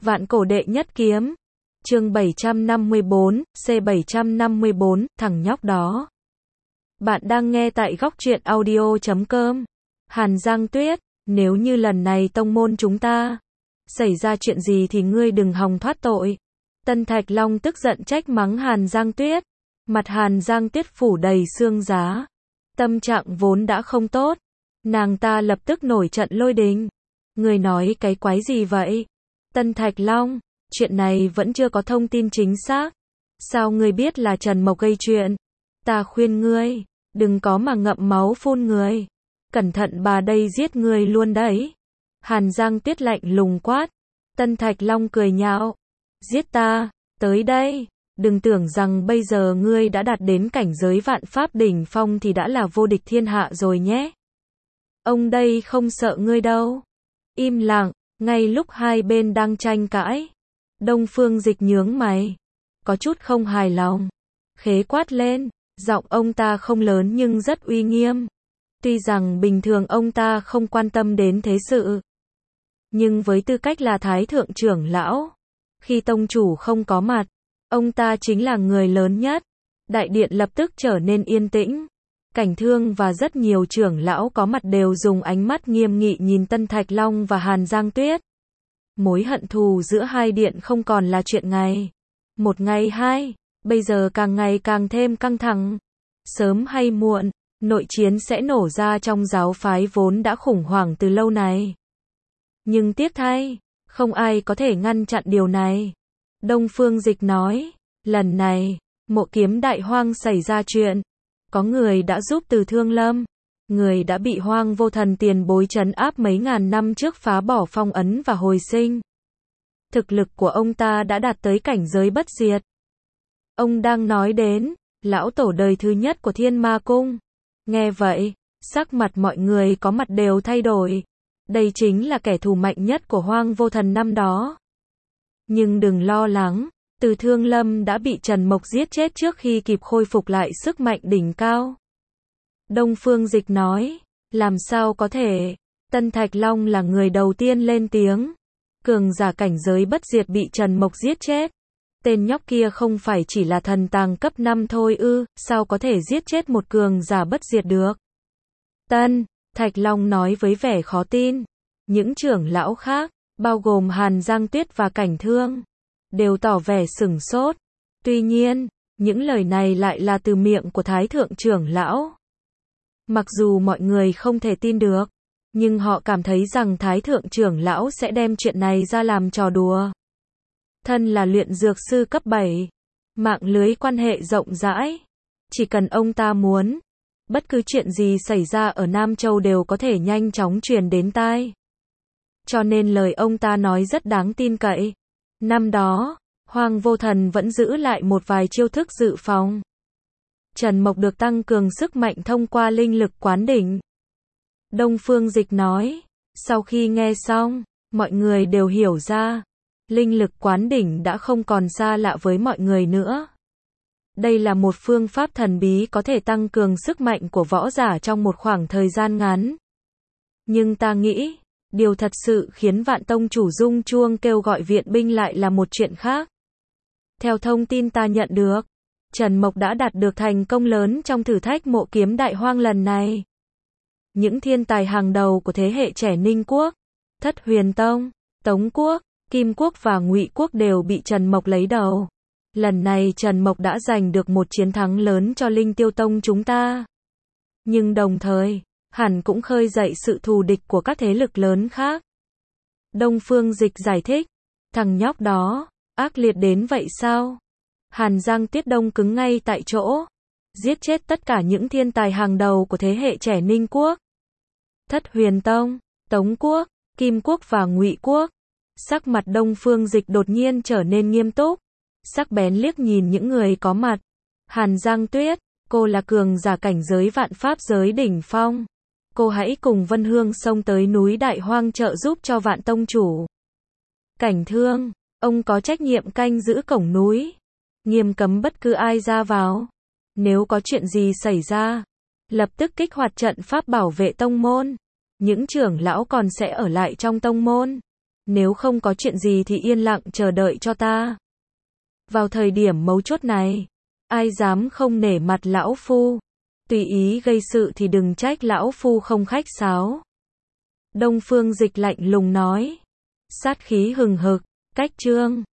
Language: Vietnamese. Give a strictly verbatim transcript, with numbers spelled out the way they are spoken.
Vạn cổ đệ nhất kiếm. Chương bảy trăm năm mươi bốn, C bảy trăm năm mươi bốn, thằng nhóc đó. Bạn đang nghe tại góc truyện audio chấm com. Hàn Giang Tuyết, nếu như lần này tông môn chúng ta xảy ra chuyện gì thì ngươi đừng hòng thoát tội. Tân Thạch Long tức giận trách mắng Hàn Giang Tuyết. Mặt Hàn Giang Tuyết phủ đầy xương giá. Tâm trạng vốn đã không tốt. Nàng ta lập tức nổi trận lôi đình. Ngươi nói cái quái gì vậy? Tân Thạch Long, chuyện này vẫn chưa có thông tin chính xác. Sao ngươi biết là Trần Mộc gây chuyện? Ta khuyên ngươi, đừng có mà ngậm máu phun người. Cẩn thận bà đây giết ngươi luôn đấy. Hàn Giang Tuyết lạnh lùng quát. Tân Thạch Long cười nhạo. Giết ta, tới đây. Đừng tưởng rằng bây giờ ngươi đã đạt đến cảnh giới vạn pháp đỉnh phong thì đã là vô địch thiên hạ rồi nhé. Ông đây không sợ ngươi đâu. Im lặng, ngay lúc hai bên đang tranh cãi. Đông Phương Dịch nhướng mày. Có chút không hài lòng. Khế quát lên, giọng ông ta không lớn nhưng rất uy nghiêm. Tuy rằng bình thường ông ta không quan tâm đến thế sự. Nhưng với tư cách là Thái Thượng trưởng lão, khi tông chủ không có mặt, ông ta chính là người lớn nhất. Đại điện lập tức trở nên yên tĩnh. Cảnh Thương và rất nhiều trưởng lão có mặt đều dùng ánh mắt nghiêm nghị nhìn Tân Thạch Long và Hàn Giang Tuyết. Mối hận thù giữa hai điện không còn là chuyện ngày một ngày hai, bây giờ càng ngày càng thêm căng thẳng. Sớm hay muộn, nội chiến sẽ nổ ra trong giáo phái vốn đã khủng hoảng từ lâu này. Nhưng tiếc thay, không ai có thể ngăn chặn điều này. Đông Phương Dịch nói, lần này, Mộ Kiếm Đại Hoang xảy ra chuyện. Có người đã giúp Từ Thương Lâm. Người đã bị Hoang Vô Thần tiền bối trấn áp mấy ngàn năm trước phá bỏ phong ấn và hồi sinh. Thực lực của ông ta đã đạt tới cảnh giới bất diệt. Ông đang nói đến lão tổ đời thứ nhất của Thiên Ma Cung. Nghe vậy, sắc mặt mọi người có mặt đều thay đổi. Đây chính là kẻ thù mạnh nhất của Hoang Vô Thần năm đó. Nhưng đừng lo lắng, Từ Thương Lâm đã bị Trần Mộc giết chết trước khi kịp khôi phục lại sức mạnh đỉnh cao. Đông Phương Dịch nói, làm sao có thể? Tân Thạch Long là người đầu tiên lên tiếng. Cường giả cảnh giới bất diệt bị Trần Mộc giết chết. Tên nhóc kia không phải chỉ là thần tàng cấp năm thôi ư, sao có thể giết chết một cường giả bất diệt được? Tân Thạch Long nói với vẻ khó tin. Những trưởng lão khác, bao gồm Hàn Giang Tuyết và Cảnh Thương, đều tỏ vẻ sửng sốt. Tuy nhiên, những lời này lại là từ miệng của Thái Thượng trưởng lão. Mặc dù mọi người không thể tin được, nhưng họ cảm thấy rằng Thái Thượng trưởng lão sẽ đem chuyện này ra làm trò đùa. Thân là luyện dược sư cấp bảy, mạng lưới quan hệ rộng rãi. Chỉ cần ông ta muốn, bất cứ chuyện gì xảy ra ở Nam Châu đều có thể nhanh chóng truyền đến tai. Cho nên lời ông ta nói rất đáng tin cậy. Năm đó, Hoang Vô Thần vẫn giữ lại một vài chiêu thức dự phòng. Trần Mộc được tăng cường sức mạnh thông qua linh lực quán đỉnh. Đông Phương Dịch nói, sau khi nghe xong, mọi người đều hiểu ra. Linh lực quán đỉnh đã không còn xa lạ với mọi người nữa. Đây là một phương pháp thần bí có thể tăng cường sức mạnh của võ giả trong một khoảng thời gian ngắn. Nhưng ta nghĩ, điều thật sự khiến Vạn Tông chủ rung chuông kêu gọi viện binh lại là một chuyện khác. Theo thông tin ta nhận được, Trần Mộc đã đạt được thành công lớn trong thử thách Mộ Kiếm Đại Hoang lần này. Những thiên tài hàng đầu của thế hệ trẻ Ninh Quốc, Thất Huyền Tông, Tống Quốc, Kim Quốc và Ngụy Quốc đều bị Trần Mộc lấy đầu. Lần này Trần Mộc đã giành được một chiến thắng lớn cho Linh Tiêu Tông chúng ta. Nhưng đồng thời, hẳn cũng khơi dậy sự thù địch của các thế lực lớn khác. Đông Phương Dịch giải thích, thằng nhóc đó, ác liệt đến vậy sao? Hàn Giang Tuyết đông cứng ngay tại chỗ. Giết chết tất cả những thiên tài hàng đầu của thế hệ trẻ Ninh Quốc, Thất Huyền Tông, Tống Quốc, Kim Quốc và Ngụy Quốc. Sắc mặt Đông Phương Dịch đột nhiên trở nên nghiêm túc. Sắc bén liếc nhìn những người có mặt. Hàn Giang Tuyết, cô là cường giả cảnh giới vạn pháp giới đỉnh phong. Cô hãy cùng Vân Hương xông tới núi Đại Hoang trợ giúp cho Vạn Tông chủ. Cảnh Thương, ông có trách nhiệm canh giữ cổng núi, nghiêm cấm bất cứ ai ra vào. Nếu có chuyện gì xảy ra, lập tức kích hoạt trận pháp bảo vệ tông môn. Những trưởng lão còn sẽ ở lại trong tông môn. Nếu không có chuyện gì thì yên lặng chờ đợi cho ta. Vào thời điểm mấu chốt này, ai dám không nể mặt lão phu, tùy ý gây sự thì đừng trách lão phu không khách sáo. Đông Phương Dịch lạnh lùng nói. Sát khí hừng hực, cách chương